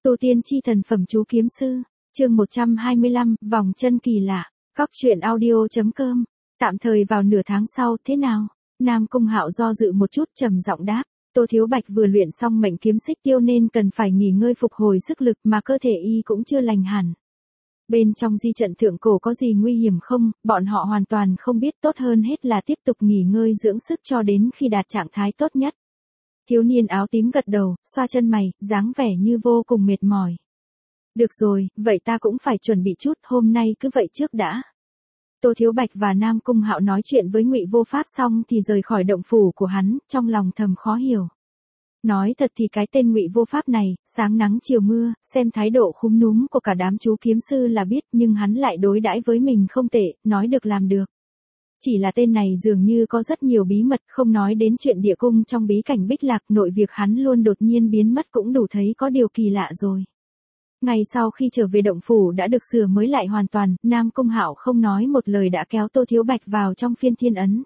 Tu tiên chi thần phẩm chú kiếm sư, chương 125, vòng chân kỳ lạ, Cóc truyện audio.com. Tạm thời vào nửa tháng sau, thế nào? Nam Cung Hạo do dự một chút trầm giọng đáp, Tô Thiếu Bạch vừa luyện xong mệnh kiếm xích tiêu nên cần phải nghỉ ngơi phục hồi sức lực mà cơ thể y cũng chưa lành hẳn. Bên trong di trận thượng cổ có gì nguy hiểm không, bọn họ hoàn toàn không biết, tốt hơn hết là tiếp tục nghỉ ngơi dưỡng sức cho đến khi đạt trạng thái tốt nhất. Thiếu niên áo tím gật đầu, xoa chân mày, dáng vẻ như vô cùng mệt mỏi. Được rồi, vậy ta cũng phải chuẩn bị chút, hôm nay cứ vậy trước đã. Tô Thiếu Bạch và Nam Cung Hạo nói chuyện với Ngụy Vô Pháp xong thì rời khỏi động phủ của hắn, trong lòng thầm khó hiểu. Nói thật thì cái tên Ngụy Vô Pháp này, sáng nắng chiều mưa, xem thái độ khúm núm của cả đám chú kiếm sư là biết, nhưng hắn lại đối đãi với mình không tệ, nói được làm được. Chỉ là tên này dường như có rất nhiều bí mật, không nói đến chuyện địa cung trong bí cảnh Bích Lạc, nội việc hắn luôn đột nhiên biến mất cũng đủ thấy có điều kỳ lạ rồi. Ngày sau khi trở về động phủ đã được sửa mới lại hoàn toàn, Nam Cung Hạo không nói một lời đã kéo Tô Thiếu Bạch vào trong phiên thiên ấn.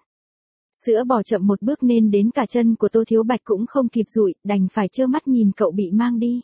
Sữa bò chậm một bước nên đến cả chân của Tô Thiếu Bạch cũng không kịp dụi, đành phải trơ mắt nhìn cậu bị mang đi.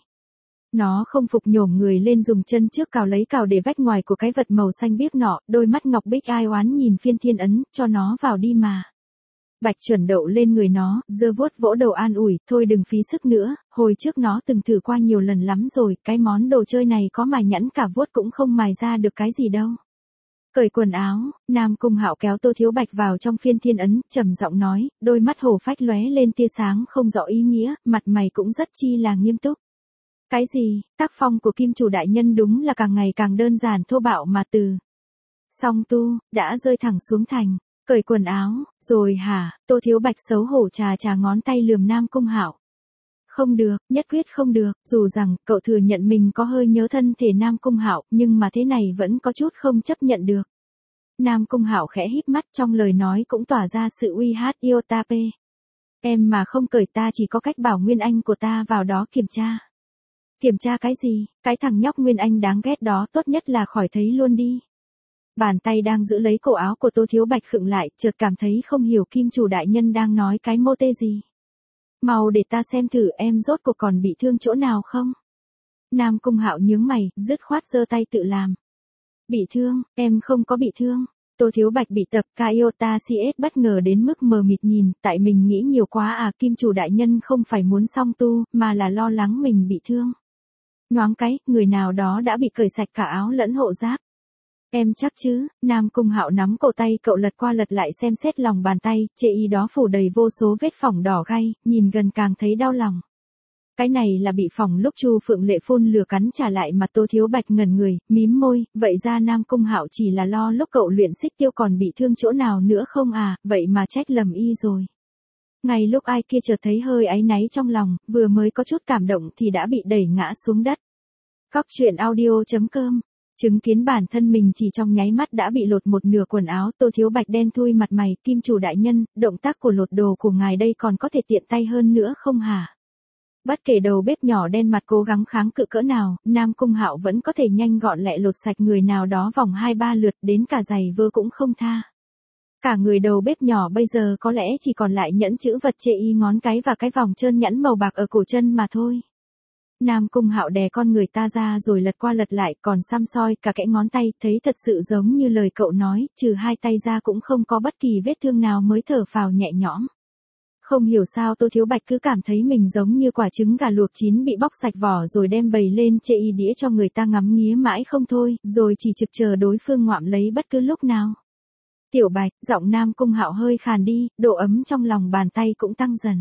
Nó không phục, nhổm người lên dùng chân trước cào lấy cào để vách ngoài của cái vật màu xanh biếc nọ, đôi mắt ngọc bích ai oán nhìn phiên thiên ấn, cho nó vào đi mà. Bạch Chuẩn đậu lên người nó, giơ vuốt vỗ đầu an ủi, thôi đừng phí sức nữa, hồi trước nó từng thử qua nhiều lần lắm rồi, cái món đồ chơi này có mài nhẵn cả vuốt cũng không mài ra được cái gì đâu. Cởi quần áo, Nam Cung Hạo kéo Tô Thiếu Bạch vào trong phiên thiên ấn, trầm giọng nói, đôi mắt hổ phách lóe lên tia sáng không rõ ý nghĩa, mặt mày cũng rất chi là nghiêm túc. Cái gì, tác phong của Kim Chủ đại nhân đúng là càng ngày càng đơn giản thô bạo mà từ song tu, đã rơi thẳng xuống thành. Cởi quần áo, rồi hả? Tô Thiếu Bạch xấu hổ trà ngón tay lườm Nam Cung Hạo. Không được, nhất quyết không được, dù rằng cậu thừa nhận mình có hơi nhớ thân thể Nam Cung Hạo, nhưng mà thế này vẫn có chút không chấp nhận được. Nam Cung Hạo khẽ híp mắt, trong lời nói cũng tỏa ra sự uy hát yêu ta pe. Em mà không cởi ta chỉ có cách bảo Nguyên Anh của ta vào đó kiểm tra. Kiểm tra cái gì? Cái thằng nhóc Nguyên Anh đáng ghét đó tốt nhất là khỏi thấy luôn đi. Bàn tay đang giữ lấy cổ áo của Tô Thiếu Bạch khựng lại, chợt cảm thấy không hiểu Kim Chủ đại nhân đang nói cái mô tê gì. Mau để ta xem thử em rốt cuộc còn bị thương chỗ nào không? Nam Cung Hạo nhướng mày, dứt khoát giơ tay tự làm. Bị thương, em không có bị thương. Tô Thiếu Bạch bị tập Kaiota CS bất ngờ đến mức mờ mịt nhìn, tại mình nghĩ nhiều quá à, Kim Chủ đại nhân không phải muốn song tu, mà là lo lắng mình bị thương. Nhoáng cái, người nào đó đã bị cởi sạch cả áo lẫn hộ giáp. Em chắc chứ? Nam Cung Hạo nắm cổ tay cậu lật qua lật lại xem xét lòng bàn tay, chê y đó phủ đầy vô số vết phỏng đỏ gay, nhìn gần càng thấy đau lòng. Cái này là bị phỏng lúc Chu Phượng Lệ phun lửa cắn trả lại mà. Tô Thiếu Bạch ngẩn người, mím môi, vậy ra Nam Cung Hạo chỉ là lo lúc cậu luyện xích tiêu còn bị thương chỗ nào nữa không à, vậy mà trách lầm y rồi. Ngay lúc ai kia chợt thấy hơi áy náy trong lòng, vừa mới có chút cảm động thì đã bị đẩy ngã xuống đất. Cóc truyện audio.com. Chứng kiến bản thân mình chỉ trong nháy mắt đã bị lột một nửa quần áo, Tô Thiếu Bạch đen thui mặt mày, Kim Chủ đại nhân, động tác của lột đồ của ngài đây còn có thể tiện tay hơn nữa không hả? Bất kể đầu bếp nhỏ đen mặt cố gắng kháng cự cỡ nào, Nam Cung Hạo vẫn có thể nhanh gọn lẹ lột sạch người nào đó vòng 2-3 lượt, đến cả giày vơ cũng không tha. Cả người đầu bếp nhỏ bây giờ có lẽ chỉ còn lại nhẫn chữ vật chê y ngón cái và cái vòng trơn nhẵn màu bạc ở cổ chân mà thôi. Nam Cung Hạo đè con người ta ra rồi lật qua lật lại, còn xăm soi cả kẽ ngón tay, thấy thật sự giống như lời cậu nói, trừ hai tay ra cũng không có bất kỳ vết thương nào mới thở phào nhẹ nhõm. Không hiểu sao Tô Thiếu Bạch cứ cảm thấy mình giống như quả trứng gà luộc chín bị bóc sạch vỏ rồi đem bày lên chê y đĩa cho người ta ngắm nghía mãi không thôi, rồi chỉ trực chờ đối phương ngoạm lấy bất cứ lúc nào. Tiểu Bạch, giọng Nam Cung Hạo hơi khàn đi, độ ấm trong lòng bàn tay cũng tăng dần.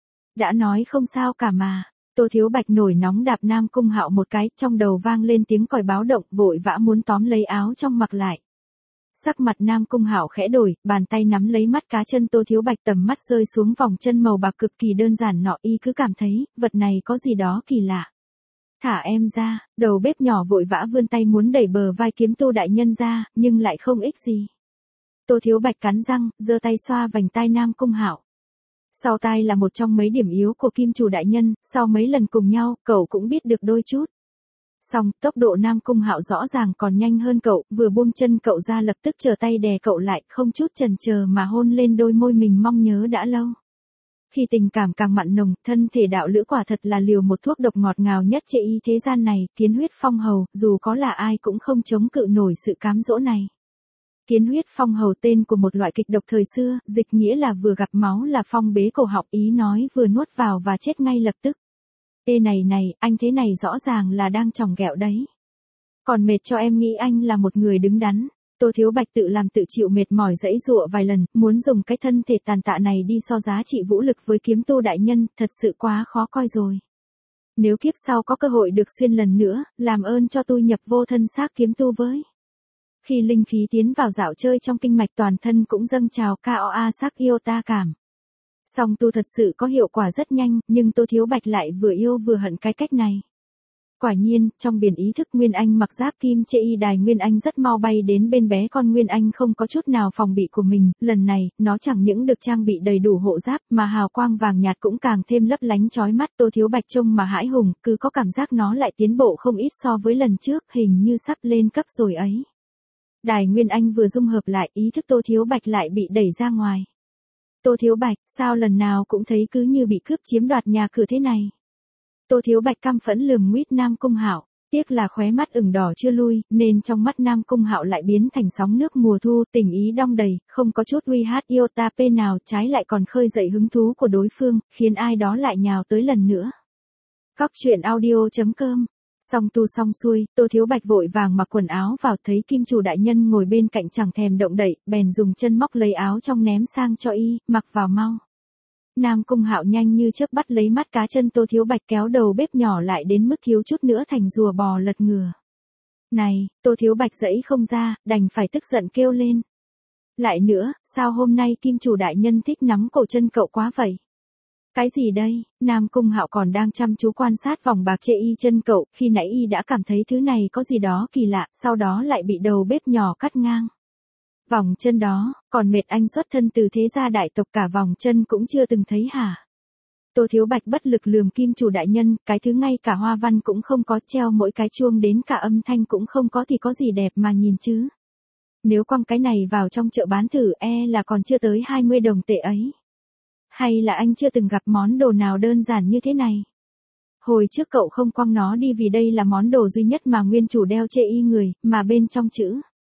Đã nói không sao cả mà. Tô Thiếu Bạch nổi nóng đạp Nam Cung Hạo một cái, trong đầu vang lên tiếng còi báo động, vội vã muốn tóm lấy áo trong mặc lại. Sắc mặt Nam Cung Hạo khẽ đổi, bàn tay nắm lấy mắt cá chân Tô Thiếu Bạch, tầm mắt rơi xuống vòng chân màu bạc cực kỳ đơn giản nọ, y cứ cảm thấy, vật này có gì đó kỳ lạ. Thả em ra, đầu bếp nhỏ vội vã vươn tay muốn đẩy bờ vai Kiếm Tu đại nhân ra, nhưng lại không ích gì. Tô Thiếu Bạch cắn răng, giơ tay xoa vành tai Nam Cung Hạo. Sau tai là một trong mấy điểm yếu của Kim Chủ đại nhân, sau mấy lần cùng nhau, cậu cũng biết được đôi chút. Song, tốc độ Nam Cung Hạo rõ ràng còn nhanh hơn cậu, vừa buông chân cậu ra lập tức trở tay đè cậu lại, không chút chần chờ mà hôn lên đôi môi mình mong nhớ đã lâu. Khi tình cảm càng mặn nồng, thân thể đạo lữ quả thật là liều một thuốc độc ngọt ngào nhất chê y thế gian này, kiến huyết phong hầu, dù có là ai cũng không chống cự nổi sự cám dỗ này. Kiến huyết phong hầu tên của một loại kịch độc thời xưa, dịch nghĩa là vừa gặp máu là phong bế cổ họng, ý nói vừa nuốt vào và chết ngay lập tức. Ê này, anh thế này rõ ràng là đang chòng ghẹo đấy. Còn mệt cho em nghĩ anh là một người đứng đắn. Tô Thiếu Bạch tự làm tự chịu mệt mỏi giãy giụa vài lần, muốn dùng cái thân thể tàn tạ này đi so giá trị vũ lực với kiếm tu đại nhân, thật sự quá khó coi rồi. Nếu kiếp sau có cơ hội được xuyên lần nữa, làm ơn cho tôi nhập vô thân xác kiếm tu với. Khi linh khí tiến vào dạo chơi trong kinh mạch toàn thân cũng dâng trào KOA sắc yêu ta cảm. Song tu thật sự có hiệu quả rất nhanh, nhưng Tô Thiếu Bạch lại vừa yêu vừa hận cái cách này. Quả nhiên, trong biển ý thức Nguyên Anh mặc giáp kim chê y đài Nguyên Anh rất mau bay đến bên bé con Nguyên Anh không có chút nào phòng bị của mình, lần này, nó chẳng những được trang bị đầy đủ hộ giáp mà hào quang vàng nhạt cũng càng thêm lấp lánh chói mắt. Tô Thiếu Bạch trông mà hãi hùng, cứ có cảm giác nó lại tiến bộ không ít so với lần trước, hình như sắp lên cấp rồi ấy. Đài Nguyên Anh vừa dung hợp lại, ý thức Tô Thiếu Bạch lại bị đẩy ra ngoài. Tô Thiếu Bạch, sao lần nào cũng thấy cứ như bị cướp chiếm đoạt nhà cửa thế này. Tô Thiếu Bạch căm phẫn lườm nguýt Nam Cung Hạo, tiếc là khóe mắt ửng đỏ chưa lui, nên trong mắt Nam Cung Hạo lại biến thành sóng nước mùa thu, tình ý đong đầy, không có chút uy hát yêu ta pê nào, trái lại còn khơi dậy hứng thú của đối phương, khiến ai đó lại nhào tới lần nữa. Cóc truyện audio.com. Xong tu xong xuôi, Tô Thiếu Bạch vội vàng mặc quần áo vào, thấy kim chủ đại nhân ngồi bên cạnh chẳng thèm động đậy, bèn dùng chân móc lấy áo trong ném sang cho y, mặc vào mau. Nam Cung Hạo nhanh như chớp bắt lấy mắt cá chân Tô Thiếu Bạch kéo đầu bếp nhỏ lại đến mức thiếu chút nữa thành rùa bò lật ngửa. Này, Tô Thiếu Bạch giãy không ra, đành phải tức giận kêu lên. Lại nữa, sao hôm nay kim chủ đại nhân thích nắm cổ chân cậu quá vậy? Cái gì đây? Nam Cung Hạo còn đang chăm chú quan sát vòng bạc chê y chân cậu, khi nãy y đã cảm thấy thứ này có gì đó kỳ lạ, sau đó lại bị đầu bếp nhỏ cắt ngang. Vòng chân đó, còn mệt anh xuất thân từ thế gia đại tộc cả vòng chân cũng chưa từng thấy hả? Tô Thiếu Bạch bất lực lườm kim chủ đại nhân, cái thứ ngay cả hoa văn cũng không có, treo mỗi cái chuông đến cả âm thanh cũng không có thì có gì đẹp mà nhìn chứ. Nếu quăng cái này vào trong chợ bán thử là còn chưa tới 20 đồng tệ ấy. Hay là anh chưa từng gặp món đồ nào đơn giản như thế này? Hồi trước cậu không quăng nó đi vì đây là món đồ duy nhất mà nguyên chủ đeo chê y người, mà bên trong chữ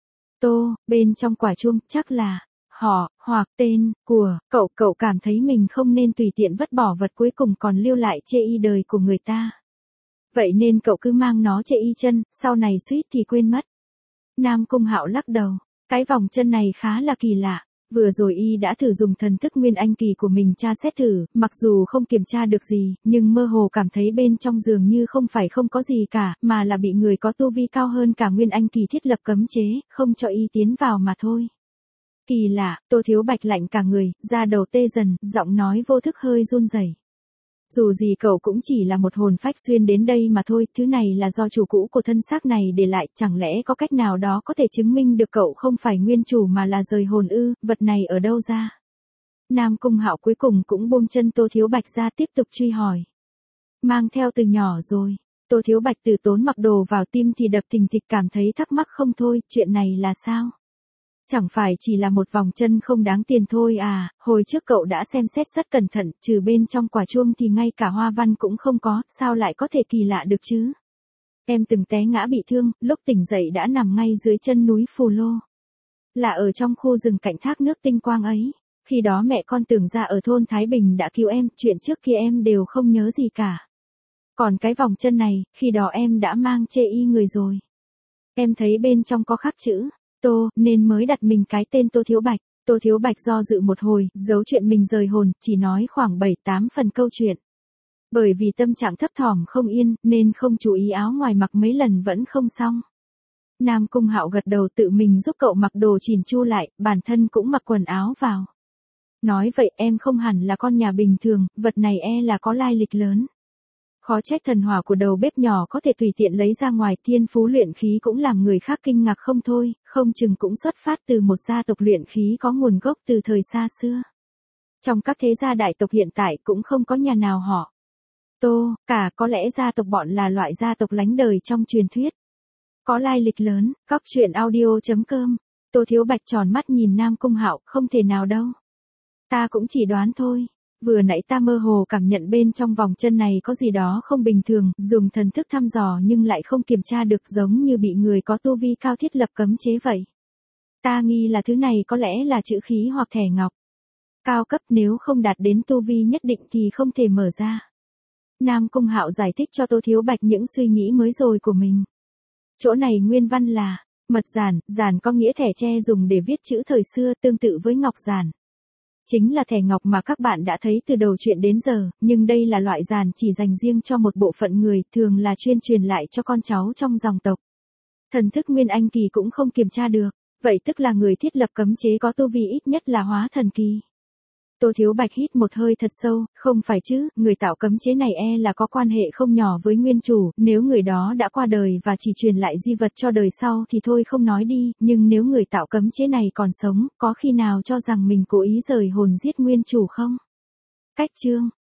Tô, bên trong quả chuông, chắc là họ, hoặc tên, của, cậu cảm thấy mình không nên tùy tiện vứt bỏ vật cuối cùng còn lưu lại chê y đời của người ta. Vậy nên cậu cứ mang nó chê y chân, sau này suýt thì quên mất. Nam Cung Hạo lắc đầu, cái vòng chân này khá là kỳ lạ. Vừa rồi y đã thử dùng thần thức Nguyên Anh kỳ của mình tra xét thử, mặc dù không kiểm tra được gì, nhưng mơ hồ cảm thấy bên trong dường như không phải không có gì cả, mà là bị người có tu vi cao hơn cả Nguyên Anh kỳ thiết lập cấm chế, không cho y tiến vào mà thôi. Kỳ lạ, Tô Thiếu Bạch lạnh cả người, da đầu tê dần, giọng nói vô thức hơi run rẩy. Dù gì cậu cũng chỉ là một hồn phách xuyên đến đây mà thôi, thứ này là do chủ cũ của thân xác này để lại, chẳng lẽ có cách nào đó có thể chứng minh được cậu không phải nguyên chủ mà là rời hồn ư, vật này ở đâu ra? Nam Cung Hạo cuối cùng cũng buông chân Tô Thiếu Bạch ra tiếp tục truy hỏi. Mang theo từ nhỏ rồi. Tô Thiếu Bạch từ tốn mặc đồ vào tim thì đập thình thịch cảm thấy thắc mắc không thôi, chuyện này là sao? Chẳng phải chỉ là một vòng chân không đáng tiền thôi à, hồi trước cậu đã xem xét rất cẩn thận, trừ bên trong quả chuông thì ngay cả hoa văn cũng không có, sao lại có thể kỳ lạ được chứ? Em từng té ngã bị thương, lúc tỉnh dậy đã nằm ngay dưới chân núi Phù Lô. Là ở trong khu rừng cạnh thác nước tinh quang ấy, khi đó mẹ con tưởng ra ở thôn Thái Bình đã cứu em, chuyện trước kia em đều không nhớ gì cả. Còn cái vòng chân này, khi đó em đã mang chê y người rồi. Em thấy bên trong có khắc chữ Tô, nên mới đặt mình cái tên Tô Thiếu Bạch. Tô Thiếu Bạch do dự một hồi, giấu chuyện mình rời hồn, chỉ nói khoảng 7-8 phần câu chuyện. Bởi vì tâm trạng thấp thỏm không yên, nên không chú ý áo ngoài mặc mấy lần vẫn không xong. Nam Cung Hạo gật đầu tự mình giúp cậu mặc đồ chỉn chu lại, bản thân cũng mặc quần áo vào. Nói vậy em không hẳn là con nhà bình thường, vật này là có lai lịch lớn. Khó trách thần hỏa của đầu bếp nhỏ có thể tùy tiện lấy ra ngoài, thiên phú luyện khí cũng làm người khác kinh ngạc không thôi, không chừng cũng xuất phát từ một gia tộc luyện khí có nguồn gốc từ thời xa xưa. Trong các thế gia đại tộc hiện tại cũng không có nhà nào họ Tô, cả có lẽ gia tộc bọn là loại gia tộc lánh đời trong truyền thuyết. Có lai lịch lớn, cóc truyện audio.com. Tô Thiếu Bạch tròn mắt nhìn Nam Cung Hạo, không thể nào đâu. Ta cũng chỉ đoán thôi. Vừa nãy ta mơ hồ cảm nhận bên trong vòng chân này có gì đó không bình thường, dùng thần thức thăm dò nhưng lại không kiểm tra được, giống như bị người có tu vi cao thiết lập cấm chế vậy. Ta nghi là thứ này có lẽ là chữ khí hoặc thẻ ngọc. Cao cấp, nếu không đạt đến tu vi nhất định thì không thể mở ra. Nam Cung Hạo giải thích cho Tô Thiếu Bạch những suy nghĩ mới rồi của mình. Chỗ này nguyên văn là mật giản, giản có nghĩa thẻ tre dùng để viết chữ thời xưa, tương tự với ngọc giản. Chính là thẻ ngọc mà các bạn đã thấy từ đầu chuyện đến giờ, nhưng đây là loại giản chỉ dành riêng cho một bộ phận người, thường là chuyên truyền lại cho con cháu trong dòng tộc. Thần thức Nguyên Anh kỳ cũng không kiểm tra được, vậy tức là người thiết lập cấm chế có tu vi ít nhất là hóa thần kỳ. Tô Thiếu Bạch hít một hơi thật sâu, không phải chứ, người tạo cấm chế này là có quan hệ không nhỏ với nguyên chủ, nếu người đó đã qua đời và chỉ truyền lại di vật cho đời sau thì thôi không nói đi, nhưng nếu người tạo cấm chế này còn sống, có khi nào cho rằng mình cố ý rời hồn giết nguyên chủ không? Cách chương